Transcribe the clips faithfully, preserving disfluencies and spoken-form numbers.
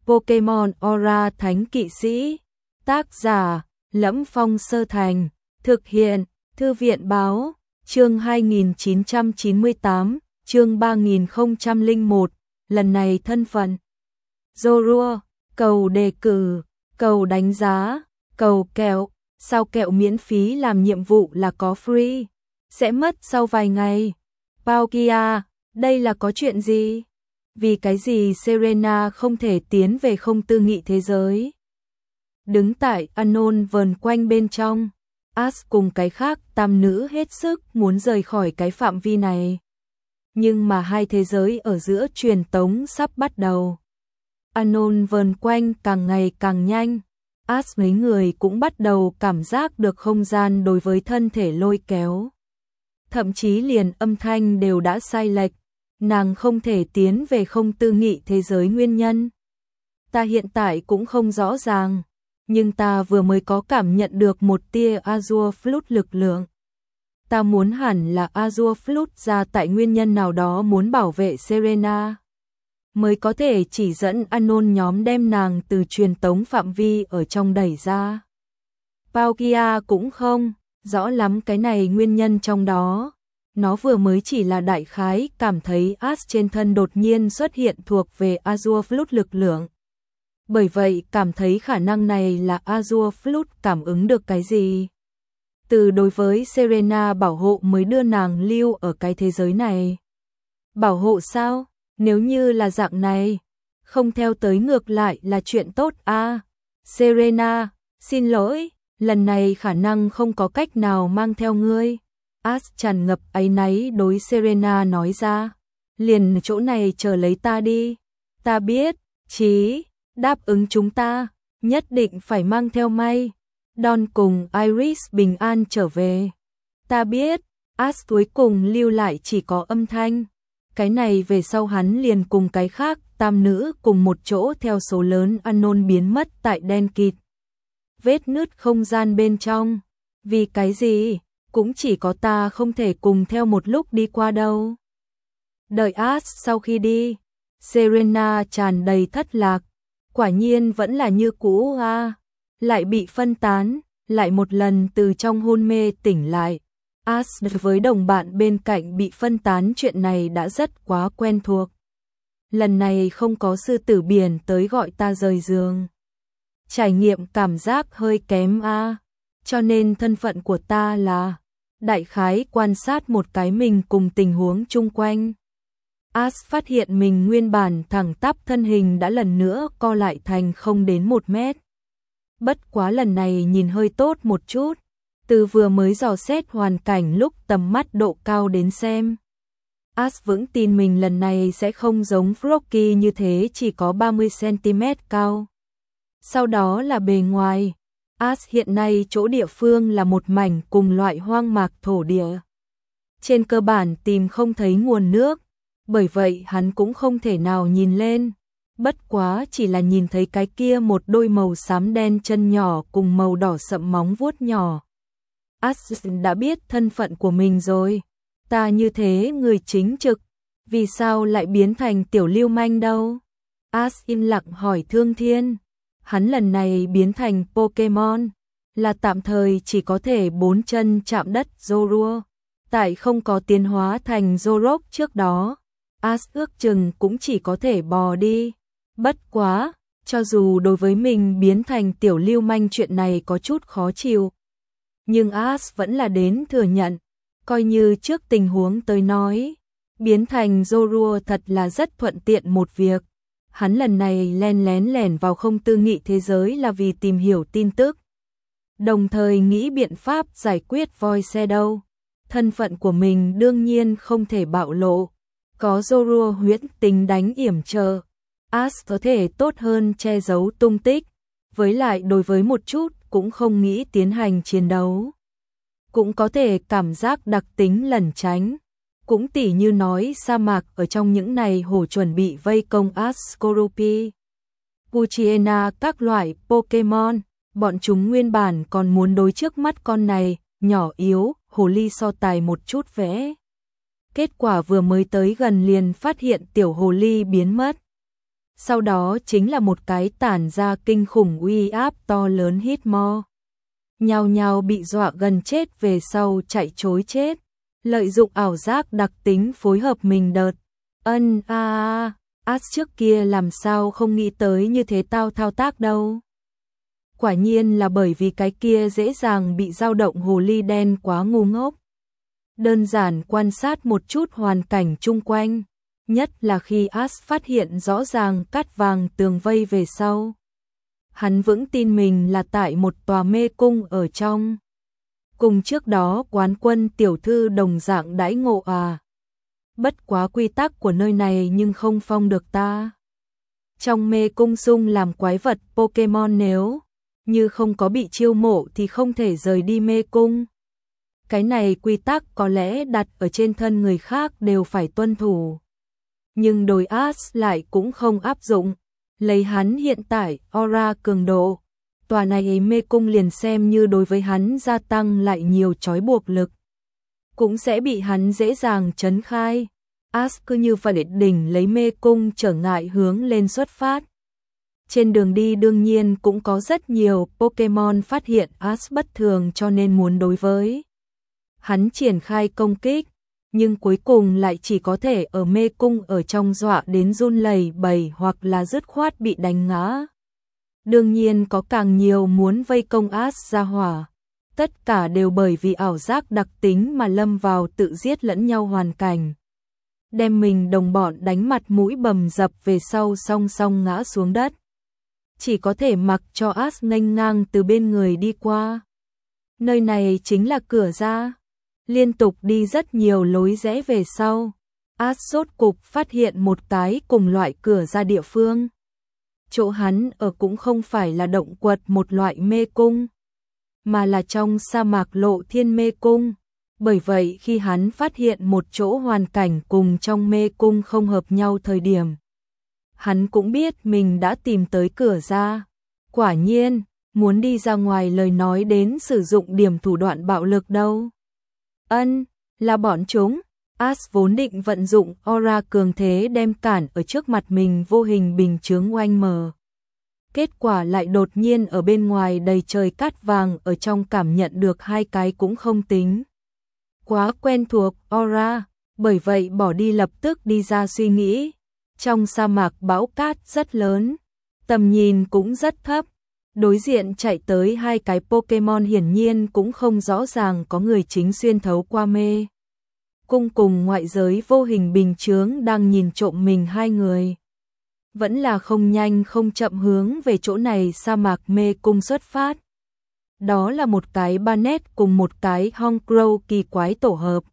Pokemon Aura Thánh Kỵ Sĩ. Tác giả: Lẫm Phong Sơ Thành. Thực hiện: Thư viện báo. Chương hai nghìn chín trăm chín mươi tám, chương ba nghìn không trăm lẻ một. Lần này thân phận Zorua, cầu đề cử, cầu đánh giá, cầu kẹo. Sao kẹo miễn phí làm nhiệm vụ là có free, sẽ mất sau vài ngày. Palkia, đây là có chuyện gì? Vì cái gì Serena không thể tiến về không tư nghị thế giới? Đứng tại Anon vờn quanh bên trong, Ash cùng cái khác tam nữ hết sức muốn rời khỏi cái phạm vi này. Nhưng mà hai thế giới ở giữa truyền tống sắp bắt đầu. Anon vờn quanh càng ngày càng nhanh. Ash mấy người cũng bắt đầu cảm giác được không gian đối với thân thể lôi kéo. Thậm chí liền âm thanh đều đã sai lệch. Nàng không thể tiến về không tư nghị thế giới nguyên nhân. Ta hiện tại cũng không rõ ràng. Nhưng ta vừa mới có cảm nhận được một tia Azure Flood lực lượng. Ta muốn hẳn là Azure Flood ra tại nguyên nhân nào đó muốn bảo vệ Serena. Mới có thể chỉ dẫn Anon nhóm đem nàng từ truyền tống phạm vi ở trong đẩy ra. Palkia cũng không rõ lắm cái này nguyên nhân trong đó. Nó vừa mới chỉ là đại khái cảm thấy Ash trên thân đột nhiên xuất hiện thuộc về Azure Flood lực lượng. Bởi vậy cảm thấy khả năng này là Azure Flood cảm ứng được cái gì. Từ đối với Serena bảo hộ mới đưa nàng lưu ở cái thế giới này. Bảo hộ sao? Nếu như là dạng này, không theo tới ngược lại là chuyện tốt à. Serena, xin lỗi, lần này khả năng không có cách nào mang theo ngươi. Ash tràn ngập áy náy đối Serena nói ra. Liền chỗ này chờ lấy ta đi. Ta biết, chí, đáp ứng chúng ta, nhất định phải mang theo may. Don cùng Iris bình an trở về. Ta biết, Ash cuối cùng lưu lại chỉ có âm thanh. Cái này về sau hắn liền cùng cái khác tam nữ cùng một chỗ theo số lớn Anon biến mất tại đen kịt. Vết nứt không gian bên trong. Vì cái gì? Cũng chỉ có ta không thể cùng theo một lúc đi qua đâu. Đợi Ash sau khi đi, Serena tràn đầy thất lạc. Quả nhiên vẫn là như cũ à. Lại bị phân tán, lại một lần từ trong hôn mê tỉnh lại. Ash với đồng bạn bên cạnh bị phân tán chuyện này đã rất quá quen thuộc. Lần này không có sư tử biển tới gọi ta rời giường. Trải nghiệm cảm giác hơi kém à. Cho nên thân phận của ta là đại khái quan sát một cái mình cùng tình huống chung quanh. Ash phát hiện mình nguyên bản thẳng tắp thân hình đã lần nữa co lại thành không đến một mét. Bất quá lần này nhìn hơi tốt một chút. Từ vừa mới dò xét hoàn cảnh lúc tầm mắt độ cao đến xem. Ash vững tin mình lần này sẽ không giống Frocky như thế chỉ có ba mươi xăng-ti-mét cao. Sau đó là bề ngoài. Ash hiện nay chỗ địa phương là một mảnh cùng loại hoang mạc thổ địa. Trên cơ bản tìm không thấy nguồn nước, bởi vậy hắn cũng không thể nào nhìn lên. Bất quá chỉ là nhìn thấy cái kia một đôi màu xám đen chân nhỏ cùng màu đỏ sậm móng vuốt nhỏ. Ash đã biết thân phận của mình rồi. Ta như thế người chính trực, vì sao lại biến thành tiểu lưu manh đâu? Ash im lặng hỏi Thương Thiên. Hắn lần này biến thành Pokemon, là tạm thời chỉ có thể bốn chân chạm đất Zorua. Tại không có tiến hóa thành Zorok trước đó, Ash ước chừng cũng chỉ có thể bò đi. Bất quá, cho dù đối với mình biến thành tiểu lưu manh chuyện này có chút khó chịu. Nhưng Ash vẫn là đến thừa nhận, coi như trước tình huống tới nói, biến thành Zorua thật là rất thuận tiện một việc. Hắn lần này len lén lẻn vào không tư nghị thế giới là vì tìm hiểu tin tức. Đồng thời nghĩ biện pháp giải quyết Void Shadow. Thân phận của mình đương nhiên không thể bạo lộ. Có Zorua huyễn tính đánh yểm trợ. Ash có thể tốt hơn che giấu tung tích. Với lại đối với một chút cũng không nghĩ tiến hành chiến đấu. Cũng có thể cảm giác đặc tính lẩn tránh. Cũng tỉ như nói sa mạc ở trong những này hổ chuẩn bị vây công Ascoropi, Puchiena các loại Pokemon, bọn chúng nguyên bản còn muốn đối trước mắt con này, nhỏ yếu, hồ ly so tài một chút vẽ. Kết quả vừa mới tới gần liền phát hiện tiểu hồ ly biến mất. sau đó chính là một cái tản ra kinh khủng uy áp to lớn Hitmore. Nhao nhao bị dọa gần chết về sau chạy trối chết, lợi dụng ảo giác đặc tính phối hợp mình đợt. Ân a a, As trước kia làm sao không nghĩ tới như thế tao thao tác đâu. Quả nhiên là bởi vì cái kia dễ dàng bị dao động hồ ly đen quá ngu ngốc. Đơn giản quan sát một chút hoàn cảnh chung quanh, nhất là khi As phát hiện rõ ràng cát vàng tường vây về sau. Hắn vững tin mình là tại một tòa mê cung ở trong. Cùng trước đó quán quân tiểu thư đồng dạng đãi ngộ à. Bất quá quy tắc của nơi này nhưng không phong được ta. Trong mê cung sung làm quái vật Pokemon nếu như không có bị chiêu mộ thì không thể rời đi mê cung. Cái này quy tắc có lẽ đặt ở trên thân người khác đều phải tuân thủ. Nhưng đối As lại cũng không áp dụng. Lấy hắn hiện tại aura cường độ, tòa này mê cung liền xem như đối với hắn gia tăng lại nhiều trói buộc lực, cũng sẽ bị hắn dễ dàng chấn khai. As cứ như vậy đỉnh lấy mê cung trở ngại hướng lên xuất phát. Trên đường đi đương nhiên cũng có rất nhiều Pokemon phát hiện As bất thường cho nên muốn đối với hắn triển khai công kích, nhưng cuối cùng lại chỉ có thể ở mê cung ở trong dọa đến run lẩy bẩy hoặc là dứt khoát bị đánh ngã. Đương nhiên có càng nhiều muốn vây công As ra hỏa, tất cả đều bởi vì ảo giác đặc tính mà lâm vào tự giết lẫn nhau hoàn cảnh. Đem mình đồng bọn đánh mặt mũi bầm dập về sau song song ngã xuống đất. Chỉ có thể mặc cho As nghênh ngang từ bên người đi qua. Nơi này chính là cửa ra. Liên tục đi rất nhiều lối rẽ về sau, As rốt cục phát hiện một cái cùng loại cửa ra địa phương. Chỗ hắn ở cũng không phải là động quật một loại mê cung, mà là trong sa mạc lộ thiên mê cung. Bởi vậy khi hắn phát hiện một chỗ hoàn cảnh cùng trong mê cung không hợp nhau thời điểm, hắn cũng biết mình đã tìm tới cửa ra. Quả nhiên, muốn đi ra ngoài lời nói đến sử dụng điểm thủ đoạn bạo lực đâu. Ân, là bọn chúng. As vốn định vận dụng aura cường thế đem cản ở trước mặt mình vô hình bình chướng oanh mờ. Kết quả lại đột nhiên ở bên ngoài đầy trời cát vàng ở trong cảm nhận được hai cái cũng không tính. Quá quen thuộc aura, bởi vậy bỏ đi lập tức đi ra suy nghĩ. Trong sa mạc bão cát rất lớn, tầm nhìn cũng rất thấp. Đối diện chạy tới hai cái Pokemon hiển nhiên cũng không rõ ràng có người chính xuyên thấu qua mê cung cùng ngoại giới vô hình bình chướng đang nhìn trộm mình hai người. Vẫn là không nhanh không chậm hướng về chỗ này sa mạc mê cung xuất phát. Đó là một cái Banette cùng một cái Honchkrow kỳ quái tổ hợp.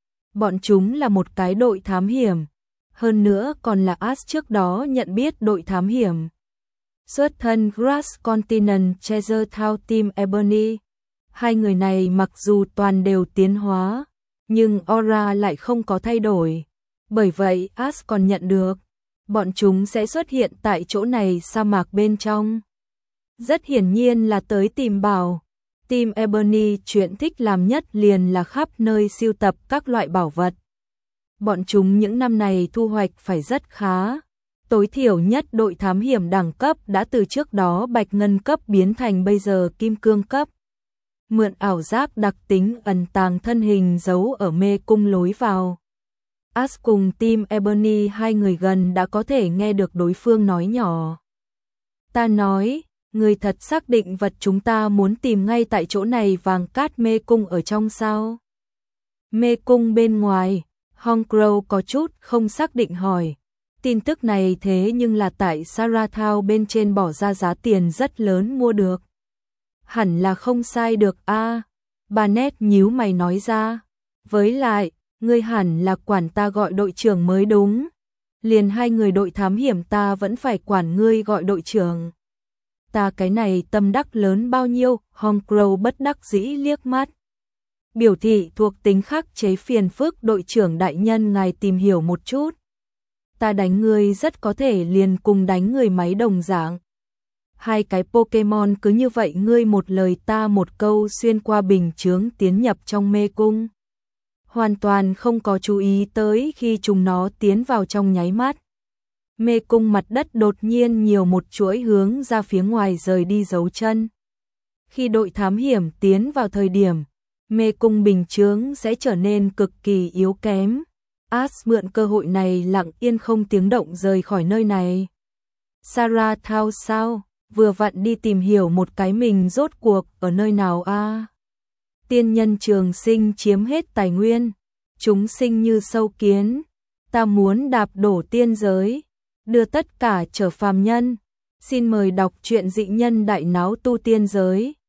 Bọn chúng là một cái đội thám hiểm, hơn nữa còn là As trước đó nhận biết đội thám hiểm. Xuất thân Grass Continent Treasure Town Team Ebony. Hai người này mặc dù toàn đều tiến hóa, nhưng aura lại không có thay đổi. Bởi vậy As còn nhận được, bọn chúng sẽ xuất hiện tại chỗ này sa mạc bên trong. Rất hiển nhiên là tới tìm bảo. Team Ebony chuyện thích làm nhất liền là khắp nơi sưu tập các loại bảo vật. Bọn chúng những năm này thu hoạch phải rất khá. Tối thiểu nhất đội thám hiểm đẳng cấp đã từ trước đó bạch ngân cấp biến thành bây giờ kim cương cấp. Mượn ảo giác đặc tính ẩn tàng thân hình giấu ở mê cung lối vào. As cùng Team Ebony hai người gần đã có thể nghe được đối phương nói nhỏ. Ta nói, người thật xác định vật chúng ta muốn tìm ngay tại chỗ này vàng cát mê cung ở trong sao? Mê cung bên ngoài, Honchkrow có chút không xác định hỏi. Tin tức này thế nhưng là tại Sarathao bên trên bỏ ra giá tiền rất lớn mua được. Hẳn là không sai được a. À, Banette nhíu mày nói ra. Với lại, ngươi hẳn là quản ta gọi đội trưởng mới đúng. Liền hai người đội thám hiểm ta vẫn phải quản ngươi gọi đội trưởng. Ta cái này tâm đắc lớn bao nhiêu, Honchkrow bất đắc dĩ liếc mắt. Biểu thị thuộc tính khắc chế phiền phức đội trưởng đại nhân ngài tìm hiểu một chút. Ta đánh ngươi rất có thể liền cùng đánh người máy đồng dạng. Hai cái Pokemon cứ như vậy ngươi một lời ta một câu xuyên qua bình chướng tiến nhập trong mê cung. Hoàn toàn không có chú ý tới khi chúng nó tiến vào trong nháy mắt. Mê cung mặt đất đột nhiên nhiều một chuỗi hướng ra phía ngoài rời đi dấu chân. Khi đội thám hiểm tiến vào thời điểm, mê cung bình chướng sẽ trở nên cực kỳ yếu kém. Ash mượn cơ hội này lặng yên không tiếng động rời khỏi nơi này. Sarah Thao sao, vừa vặn đi tìm hiểu một cái mình rốt cuộc ở nơi nào a? À? Tiên nhân trường sinh chiếm hết tài nguyên, chúng sinh như sâu kiến, ta muốn đạp đổ tiên giới, đưa tất cả trở phàm nhân. Xin mời đọc truyện Dị Nhân Đại Náo Tu Tiên Giới.